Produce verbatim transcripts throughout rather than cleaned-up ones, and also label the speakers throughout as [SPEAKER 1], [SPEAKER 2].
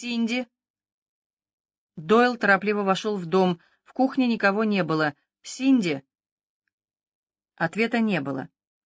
[SPEAKER 1] Синди?» Дойл торопливо вошел в дом. В кухне никого не было. «Синди?» Ответа не было.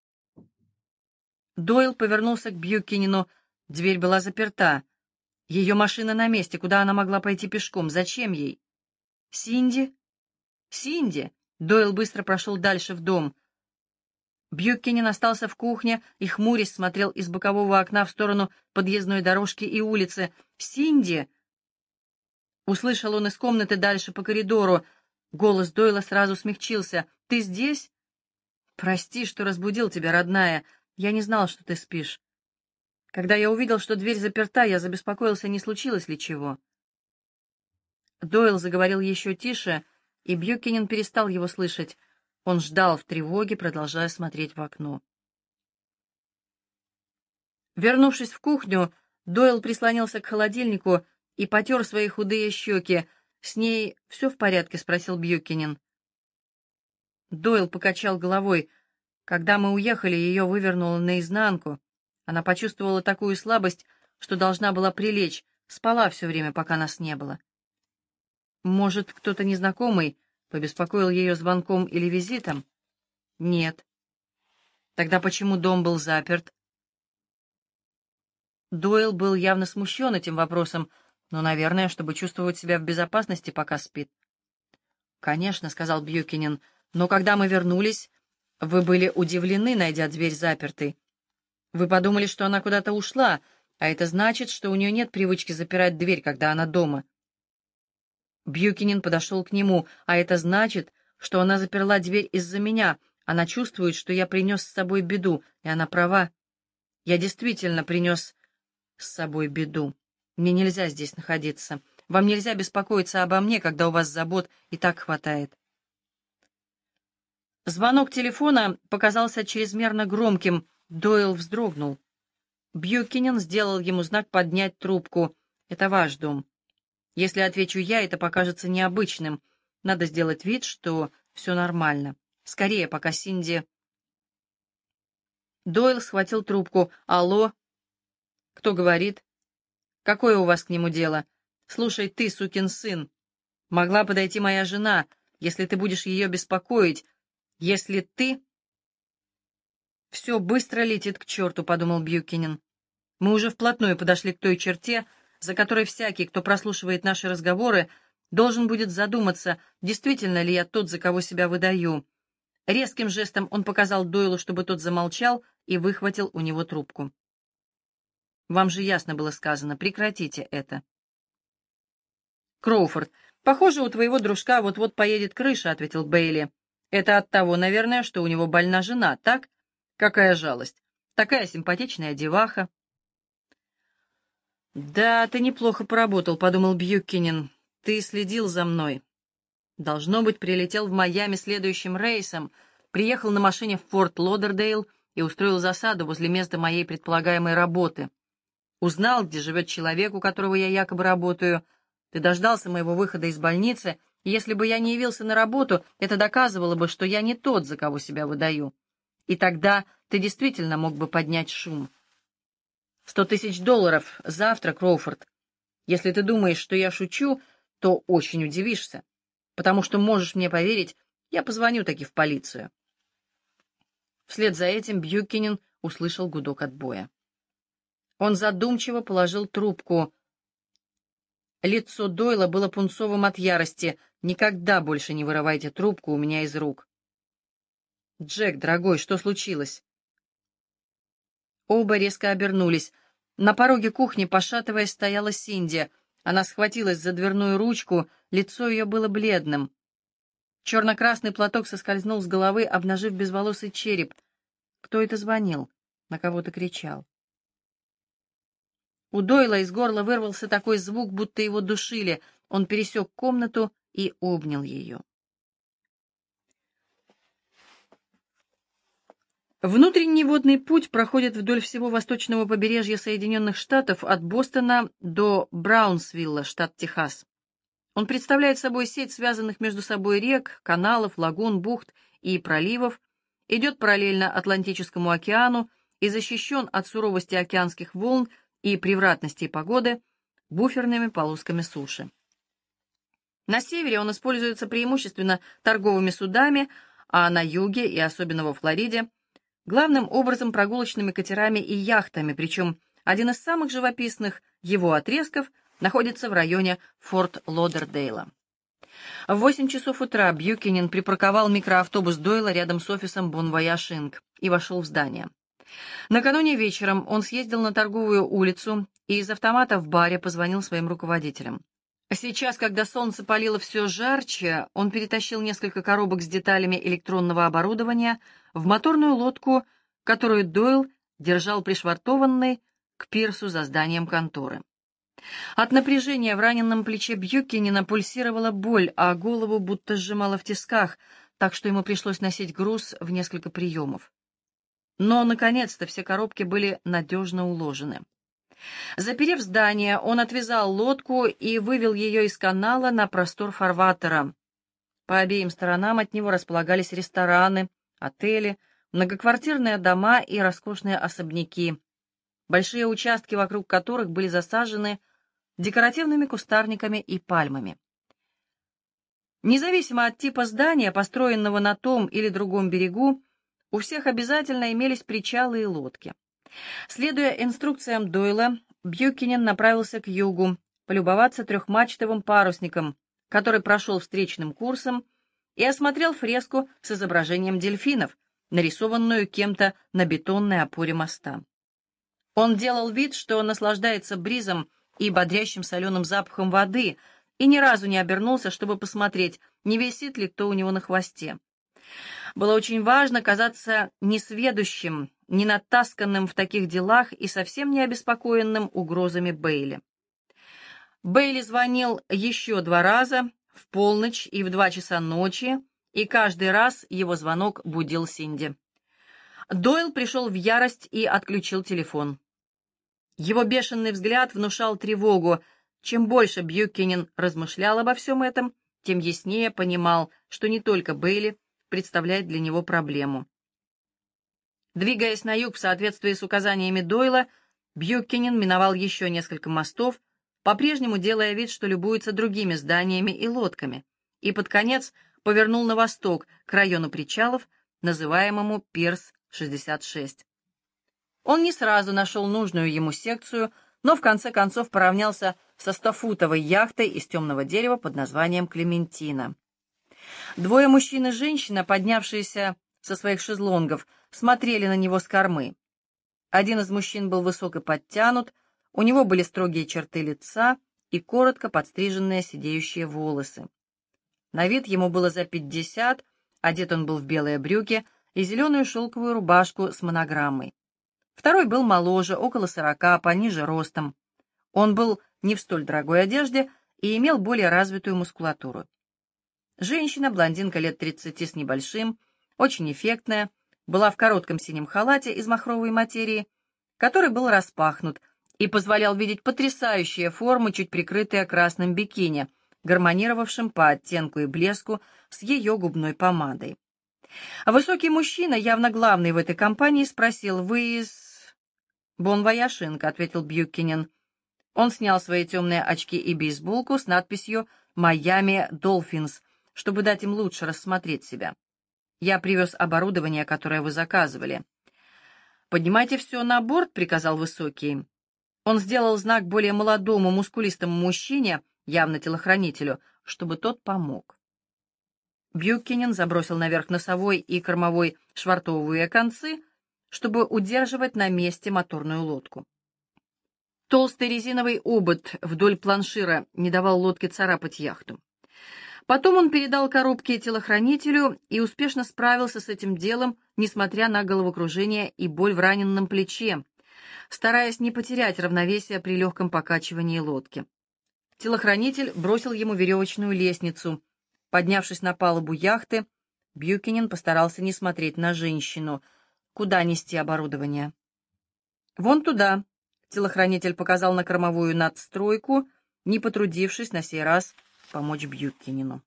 [SPEAKER 1] Дойл повернулся к Бьюкинину. Дверь была заперта. Ее машина на месте. Куда она могла пойти пешком? Зачем ей? «Синди? Синди?» Дойл быстро прошел дальше в дом. Бьюкинин остался в кухне и, хмурясь, смотрел из бокового окна в сторону подъездной дорожки и улицы. «Синди!» Услышал он из комнаты дальше по коридору. Голос Дойла сразу смягчился. «Ты здесь?» «Прости, что разбудил тебя, родная. Я не знал, что ты спишь. Когда я увидел, что дверь заперта, я забеспокоился, не случилось ли чего». Дойл заговорил еще тише, и Бьюкинин перестал его слышать. Он ждал в тревоге, продолжая смотреть в окно. Вернувшись в кухню, Дойл прислонился к холодильнику и потер свои худые щеки. «С ней все в порядке?» — спросил Бьюкинин. Дойл покачал головой. «Когда мы уехали, ее вывернуло наизнанку. Она почувствовала такую слабость, что должна была прилечь, спала все время, пока нас не было. Может, кто-то незнакомый побеспокоил ее звонком или визитом?» «Нет». «Тогда почему дом был заперт?» Дойл был явно смущен этим вопросом, но, наверное, чтобы чувствовать себя в безопасности, пока спит. «Конечно», — сказал Бьюкинин, — «но когда мы вернулись, вы были удивлены, найдя дверь запертой. Вы подумали, что она куда-то ушла, а это значит, что у нее нет привычки запирать дверь, когда она дома». Бьюкинин подошел к нему. «А это значит, что она заперла дверь из-за меня. Она чувствует, что я принес с собой беду, и она права. Я действительно принес с собой беду. Мне нельзя здесь находиться. Вам нельзя беспокоиться обо мне, когда у вас забот и так хватает». Звонок телефона показался чрезмерно громким. Дойл вздрогнул. Бьюкинин сделал ему знак поднять трубку. «Это ваш дом. Если отвечу я, это покажется необычным. Надо сделать вид, что все нормально. Скорее, пока Синди...» Дойл схватил трубку. «Алло? Кто говорит? Какое у вас к нему дело? Слушай, ты, сукин сын, могла подойти моя жена, если ты будешь ее беспокоить. Если ты...» «Все быстро летит к черту», — подумал Бьюкинин. «Мы уже вплотную подошли к той черте, за которой всякий, кто прослушивает наши разговоры, должен будет задуматься, действительно ли я тот, за кого себя выдаю». Резким жестом он показал Дойлу, чтобы тот замолчал, и выхватил у него трубку. «Вам же ясно было сказано, прекратите это». «Кроуфорд, похоже, у твоего дружка вот-вот поедет крыша», — ответил Бейли. «Это от того, наверное, что у него больна жена, так? Какая жалость. Такая симпатичная деваха». «Да, ты неплохо поработал», — подумал Бьюкинин. «Ты следил за мной. Должно быть, прилетел в Майами следующим рейсом, приехал на машине в Форт Лодердейл и устроил засаду возле места моей предполагаемой работы. Узнал, где живет человек, у которого я якобы работаю. Ты дождался моего выхода из больницы, и если бы я не явился на работу, это доказывало бы, что я не тот, за кого себя выдаю. И тогда ты действительно мог бы поднять шум. Сто тысяч долларов завтра, Кроуфорд. Если ты думаешь, что я шучу, то очень удивишься, потому что, можешь мне поверить, я позвоню таки в полицию». Вслед за этим Бьюкинин услышал гудок отбоя. Он задумчиво положил трубку. Лицо Дойла было пунцовым от ярости. «Никогда больше не вырывайте трубку у меня из рук». «Джек, дорогой, что случилось?» Оба резко обернулись. На пороге кухни, пошатываясь, стояла Синди. Она схватилась за дверную ручку, лицо ее было бледным. Черно-красный платок соскользнул с головы, обнажив безволосый череп. Кто это звонил? На кого-то кричал. У Дойла из горла вырвался такой звук, будто его душили. Он пересек комнату и обнял ее. Внутренний водный путь проходит вдоль всего восточного побережья Соединенных Штатов от Бостона до Браунсвилла, штат Техас. Он представляет собой сеть связанных между собой рек, каналов, лагун, бухт и проливов, идет параллельно Атлантическому океану и защищен от суровости океанских волн и превратностей погоды буферными полосками суши. На севере он используется преимущественно торговыми судами, а на юге, и особенно во Флориде, главным образом прогулочными катерами и яхтами, причем один из самых живописных его отрезков находится в районе Форт Лодердейла. В восемь часов утра Бьюкенен припарковал микроавтобус Дойла рядом с офисом Bon Voyage инкорпорейтед и вошел в здание. Накануне вечером он съездил на торговую улицу и из автомата в баре позвонил своим руководителям. Сейчас, когда солнце палило все жарче, он перетащил несколько коробок с деталями электронного оборудования в моторную лодку, которую Дойл держал пришвартованной к пирсу за зданием конторы. От напряжения в раненом плече Бьюкенена пульсировала боль, а голову будто сжимало в тисках, так что ему пришлось носить груз в несколько приемов. Но, наконец-то, все коробки были надежно уложены. Заперев здание, он отвязал лодку и вывел ее из канала на простор фарватера. По обеим сторонам от него располагались рестораны, отели, многоквартирные дома и роскошные особняки, большие участки вокруг которых были засажены декоративными кустарниками и пальмами. Независимо от типа здания, построенного на том или другом берегу, у всех обязательно имелись причалы и лодки. Следуя инструкциям Дойла, Бьюкенен направился к югу, полюбоваться трехмачтовым парусником, который прошел встречным курсом, и осмотрел фреску с изображением дельфинов, нарисованную кем-то на бетонной опоре моста. Он делал вид, что наслаждается бризом и бодрящим соленым запахом воды, и ни разу не обернулся, чтобы посмотреть, не висит ли кто у него на хвосте. Было очень важно казаться несведущим, не натасканным в таких делах и совсем не обеспокоенным угрозами Бейли. Бейли звонил еще два раза, в полночь и в два часа ночи, и каждый раз его звонок будил Синди. Дойл пришел в ярость и отключил телефон. Его бешеный взгляд внушал тревогу. Чем больше Бьюкенен размышлял обо всем этом, тем яснее понимал, что не только Бейли представляет для него проблему. Двигаясь на юг в соответствии с указаниями Дойла, Бьюкенен миновал еще несколько мостов, по-прежнему делая вид, что любуется другими зданиями и лодками, и под конец повернул на восток, к району причалов, называемому Пирс шестьдесят шесть. Он не сразу нашел нужную ему секцию, но в конце концов поравнялся со стофутовой яхтой из темного дерева под названием «Клементина». Двое мужчин и женщина, поднявшиеся со своих шезлонгов, смотрели на него с кормы. Один из мужчин был высок и подтянут, у него были строгие черты лица и коротко подстриженные сидеющие волосы. На вид ему было за пятьдесят, одет он был в белые брюки и зеленую шелковую рубашку с монограммой. Второй был моложе, около сорока, пониже ростом. Он был не в столь дорогой одежде и имел более развитую мускулатуру. Женщина, блондинка лет тридцати с небольшим, очень эффектная, была в коротком синем халате из махровой материи, который был распахнут и позволял видеть потрясающие формы, чуть прикрытые красным бикини, гармонировавшим по оттенку и блеску с ее губной помадой. Высокий мужчина, явно главный в этой компании, спросил: «Вы из...» «Бон Вояж инкорпорейтед», — ответил Бьюкенен. Он снял свои темные очки и бейсболку с надписью «Майами Долфинс», чтобы дать им лучше рассмотреть себя. «Я привез оборудование, которое вы заказывали». «Поднимайте все на борт», — приказал Высокий. Он сделал знак более молодому, мускулистому мужчине, явно телохранителю, чтобы тот помог. Бьюкенен забросил наверх носовой и кормовой швартовые концы, чтобы удерживать на месте моторную лодку. Толстый резиновый обод вдоль планшира не давал лодке царапать яхту. Потом он передал коробки телохранителю и успешно справился с этим делом, несмотря на головокружение и боль в раненном плече, стараясь не потерять равновесие при легком покачивании лодки. Телохранитель бросил ему веревочную лестницу. Поднявшись на палубу яхты, Бьюкенен постарался не смотреть на женщину. Куда нести оборудование? «Вон туда», — телохранитель показал на кормовую надстройку, не потрудившись на сей раз помочь Бьюкенену.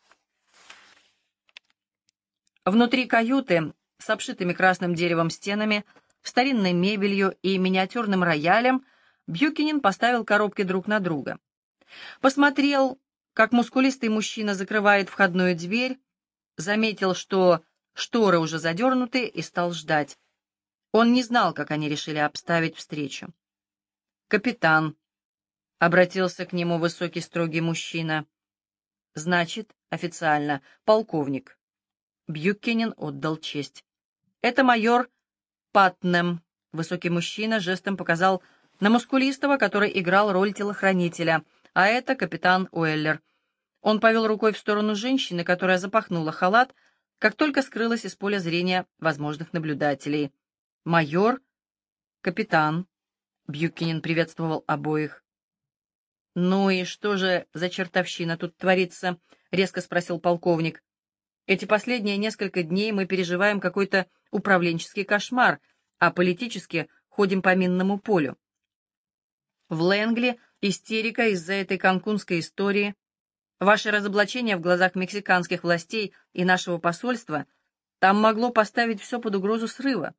[SPEAKER 1] Внутри каюты, с обшитыми красным деревом стенами, старинной мебелью и миниатюрным роялем, Бьюкинен поставил коробки друг на друга. Посмотрел, как мускулистый мужчина закрывает входную дверь, заметил, что шторы уже задернуты, и стал ждать. Он не знал, как они решили обставить встречу. «Капитан», — обратился к нему высокий строгий мужчина. «Значит, официально, полковник». Бьюкенен отдал честь. «Это майор Патнем». Высокий мужчина жестом показал на мускулистого, который играл роль телохранителя, а это капитан Уэллер. Он повел рукой в сторону женщины, которая запахнула халат, как только скрылась из поля зрения возможных наблюдателей. «Майор, капитан», — Бьюкенен приветствовал обоих. «Ну и что же за чертовщина тут творится?» — резко спросил полковник. «Эти последние несколько дней мы переживаем какой-то управленческий кошмар, а политически ходим по минному полю. В Лэнгли истерика из-за этой канкунской истории. Ваше разоблачение в глазах мексиканских властей и нашего посольства там могло поставить все под угрозу срыва».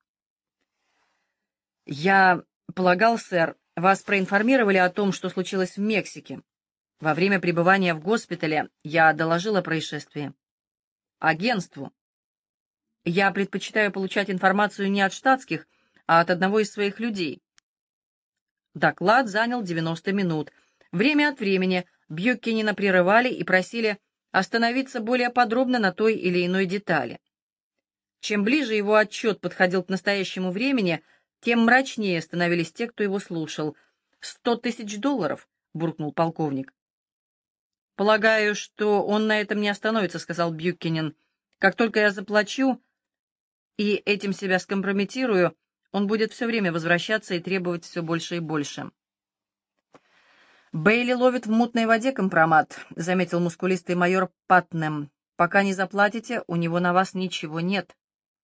[SPEAKER 1] «Я полагал, сэр, вас проинформировали о том, что случилось в Мексике. Во время пребывания в госпитале я доложил о происшествии. Агентству. Я предпочитаю получать информацию не от штатских, а от одного из своих людей». Доклад занял девяносто минут. Время от времени Бьюкенена прерывали и просили остановиться более подробно на той или иной детали. Чем ближе его отчет подходил к настоящему времени, тем мрачнее становились те, кто его слушал. «Сто тысяч долларов», — буркнул полковник. «Полагаю, что он на этом не остановится», — сказал Бьюкенен. «Как только я заплачу и этим себя скомпрометирую, он будет все время возвращаться и требовать все больше и больше». «Бейли ловит в мутной воде компромат», — заметил мускулистый майор Патнем. «Пока не заплатите, у него на вас ничего нет».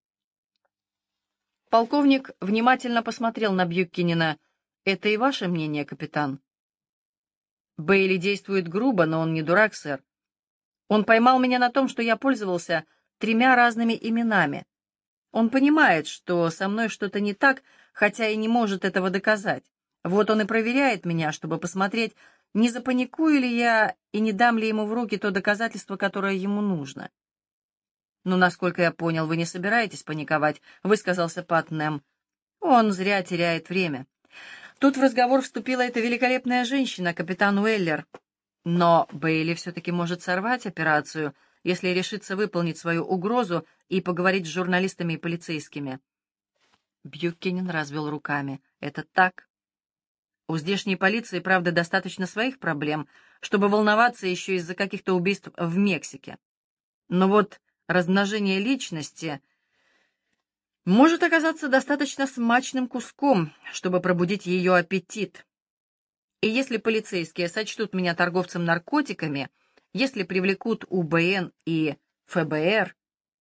[SPEAKER 1] Полковник внимательно посмотрел на Бьюкенена. «Это и ваше мнение, капитан?» «Бейли действует грубо, но он не дурак, сэр. Он поймал меня на том, что я пользовался тремя разными именами. Он понимает, что со мной что-то не так, хотя и не может этого доказать. Вот он и проверяет меня, чтобы посмотреть, не запаникую ли я и не дам ли ему в руки то доказательство, которое ему нужно». «Ну, насколько я понял, вы не собираетесь паниковать», — высказался Патнем. «Он зря теряет время». Тут в разговор вступила эта великолепная женщина, капитан Уэллер. Но Бейли все-таки может сорвать операцию, если решится выполнить свою угрозу и поговорить с журналистами и полицейскими. Бьюкенен развел руками. «Это так. У здешней полиции, правда, достаточно своих проблем, чтобы волноваться еще из-за каких-то убийств в Мексике. Но вот размножение личности может оказаться достаточно смачным куском, чтобы пробудить ее аппетит. И если полицейские сочтут меня торговцем наркотиками, если привлекут У Бэ Эн и Эф Бэ Эр...»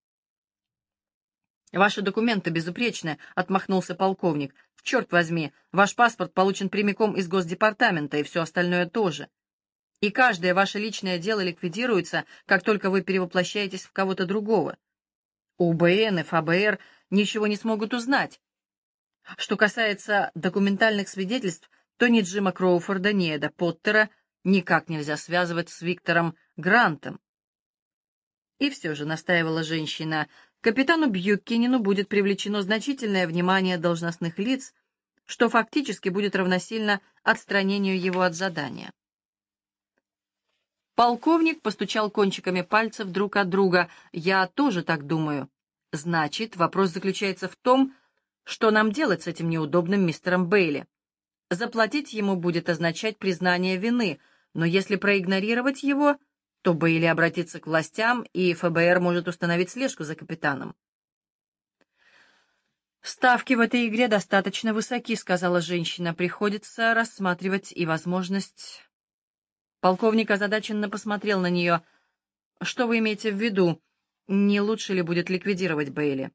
[SPEAKER 1] «Ваши документы безупречны», — отмахнулся полковник. «Черт возьми, ваш паспорт получен прямиком из Госдепартамента, и все остальное тоже. И каждое ваше личное дело ликвидируется, как только вы перевоплощаетесь в кого-то другого. У Бэ Эн и Эф Бэ Эр ничего не смогут узнать. Что касается документальных свидетельств, то ни Джима Кроуфорда, ни Эда Поттера никак нельзя связывать с Виктором Грантом». «И все же», — настаивала женщина, — «капитану Бьюкенену будет привлечено значительное внимание должностных лиц, что фактически будет равносильно отстранению его от задания». Полковник постучал кончиками пальцев друг от друга. «Я тоже так думаю. Значит, вопрос заключается в том, что нам делать с этим неудобным мистером Бейли. Заплатить ему будет означать признание вины, но если проигнорировать его, то Бейли обратится к властям, и Эф Бэ Эр может установить слежку за капитаном». «Ставки в этой игре достаточно высоки», — сказала женщина. «Приходится рассматривать и возможность...» Полковник озадаченно посмотрел на нее. «Что вы имеете в виду? Не лучше ли будет ликвидировать Бейли?»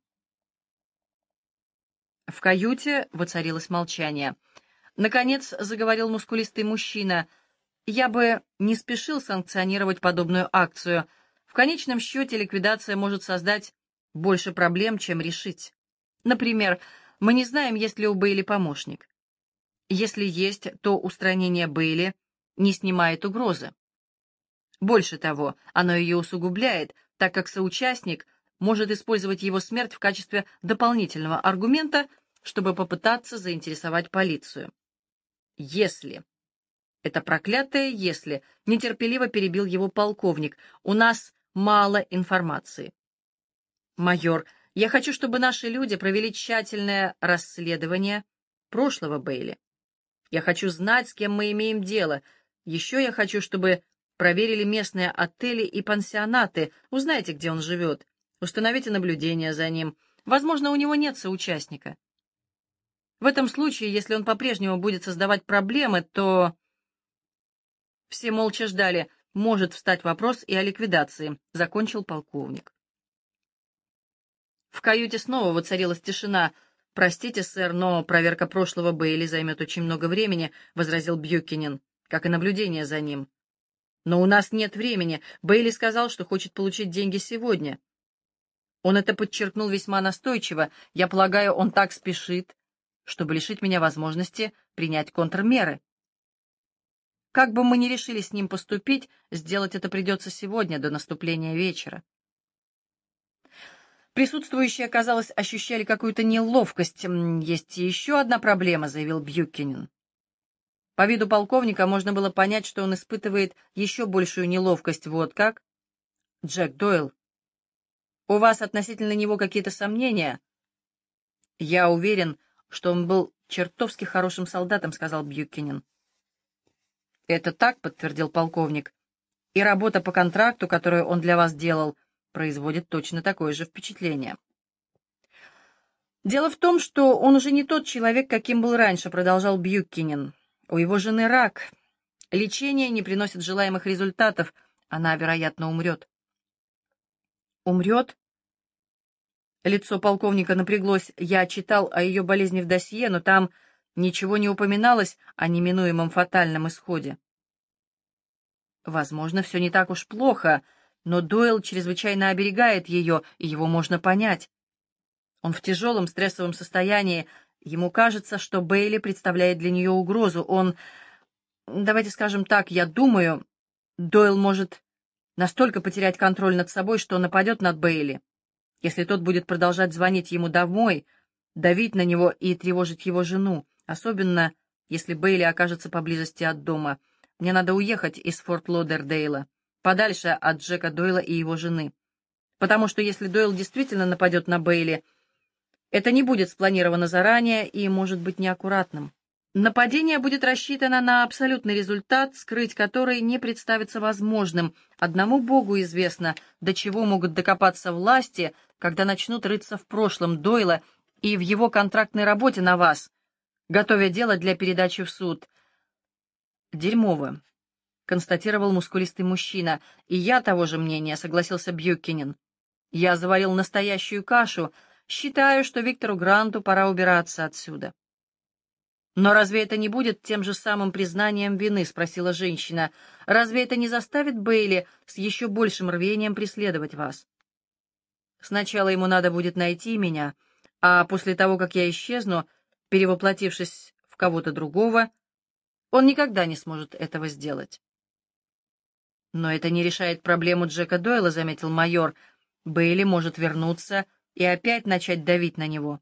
[SPEAKER 1] В каюте воцарилось молчание. Наконец заговорил мускулистый мужчина. «Я бы не спешил санкционировать подобную акцию. В конечном счете ликвидация может создать больше проблем, чем решить. Например, мы не знаем, есть ли у Бейли помощник. Если есть, то устранение Бейли не снимает угрозы. Больше того, оно ее усугубляет, так как соучастник может использовать его смерть в качестве дополнительного аргумента, чтобы попытаться заинтересовать полицию. Если... Это проклятое «если», нетерпеливо перебил его полковник. У нас мало информации. Майор, я хочу, чтобы наши люди провели тщательное расследование прошлого Бейли. Я хочу знать, с кем мы имеем дело. Еще я хочу, чтобы проверили местные отели и пансионаты. Узнайте, где он живет. Установите наблюдение за ним. Возможно, у него нет соучастника. В этом случае, если он по-прежнему будет создавать проблемы, то... Все молча ждали. Может встать вопрос и о ликвидации, — закончил полковник. В каюте снова воцарилась тишина. «Простите, сэр, но проверка прошлого Бейли займет очень много времени», — возразил Бьюкинен, — «как и наблюдение за ним». «Но у нас нет времени. Бейли сказал, что хочет получить деньги сегодня». Он это подчеркнул весьма настойчиво. Я полагаю, он так спешит, чтобы лишить меня возможности принять контрмеры. Как бы мы ни решили с ним поступить, сделать это придется сегодня, до наступления вечера. Присутствующие, казалось, ощущали какую-то неловкость. «Есть еще одна проблема», — заявил Бьюкинен. По виду полковника можно было понять, что он испытывает еще большую неловкость. Вот как? «Джек Дойл, у вас относительно него какие-то сомнения?» «Я уверен, что он был чертовски хорошим солдатом», — сказал Бьюкинен. «Это так», — подтвердил полковник. «И работа по контракту, которую он для вас делал, производит точно такое же впечатление». «Дело в том, что он уже не тот человек, каким был раньше», — продолжал Бьюкинен. «У его жены рак. Лечение не приносит желаемых результатов. Она, вероятно, умрет». «Умрет?» Лицо полковника напряглось. «Я читал о ее болезни в досье, но там ничего не упоминалось о неминуемом фатальном исходе». «Возможно, все не так уж плохо, но Дойл чрезвычайно оберегает ее, и его можно понять. Он в тяжелом стрессовом состоянии. Ему кажется, что Бейли представляет для нее угрозу. Он... Давайте скажем так, я думаю, Дойл может настолько потерять контроль над собой, что нападет на Бейли. Если тот будет продолжать звонить ему домой, давить на него и тревожить его жену, особенно если Бейли окажется поблизости от дома. Мне надо уехать из Форт Лодердейла, подальше от Джека Дойла и его жены. Потому что если Дойл действительно нападет на Бейли, это не будет спланировано заранее и может быть неаккуратным. Нападение будет рассчитано на абсолютный результат, скрыть который не представится возможным. Одному Богу известно, до чего могут докопаться власти, когда начнут рыться в прошлом Дойла и в его контрактной работе на вас, готовя дело для передачи в суд. «Дерьмово», — констатировал мускулистый мужчина. «И я того же мнения», — согласился Бьюкинен. «Я заварил настоящую кашу. Считаю, что Виктору Гранту пора убираться отсюда». «Но разве это не будет тем же самым признанием вины?» — спросила женщина. «Разве это не заставит Бейли с еще большим рвением преследовать вас? Сначала ему надо будет найти меня, а после того, как я исчезну, перевоплотившись в кого-то другого, он никогда не сможет этого сделать». «Но это не решает проблему Джека Дойла», — заметил майор. «Бейли может вернуться и опять начать давить на него».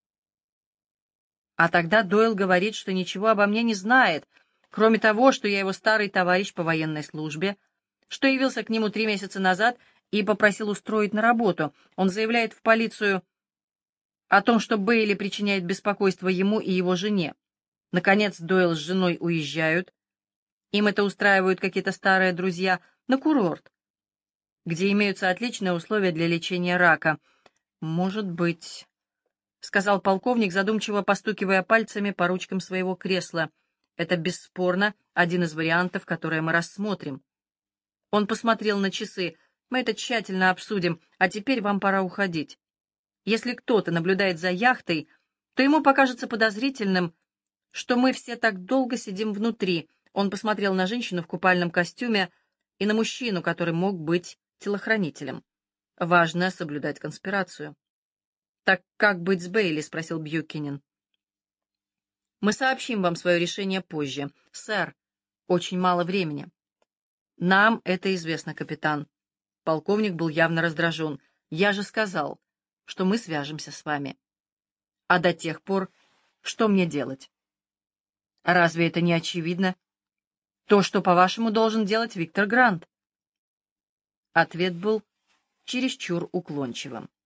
[SPEAKER 1] А тогда Дойл говорит, что ничего обо мне не знает, кроме того, что я его старый товарищ по военной службе, что явился к нему три месяца назад и попросил устроить на работу. Он заявляет в полицию о том, что Бейли причиняет беспокойство ему и его жене. Наконец Дойл с женой уезжают. Им это устраивают какие-то старые друзья на курорт, где имеются отличные условия для лечения рака. Может быть... — сказал полковник, задумчиво постукивая пальцами по ручкам своего кресла. «Это, бесспорно, один из вариантов, которые мы рассмотрим». Он посмотрел на часы. «Мы это тщательно обсудим, а теперь вам пора уходить. Если кто-то наблюдает за яхтой, то ему покажется подозрительным, что мы все так долго сидим внутри». Он посмотрел на женщину в купальном костюме и на мужчину, который мог быть телохранителем. «Важно соблюдать конспирацию». «Так как быть с Бейли?» — спросил Бьюкинен. Мы сообщим вам свое решение позже. Сэр, очень мало времени. Нам это известно, капитан. Полковник был явно раздражен. Я же сказал, что мы свяжемся с вами. А до тех пор, что мне делать? Разве это не очевидно? То, что, по-вашему, должен делать Виктор Грант. Ответ был чересчур уклончивым.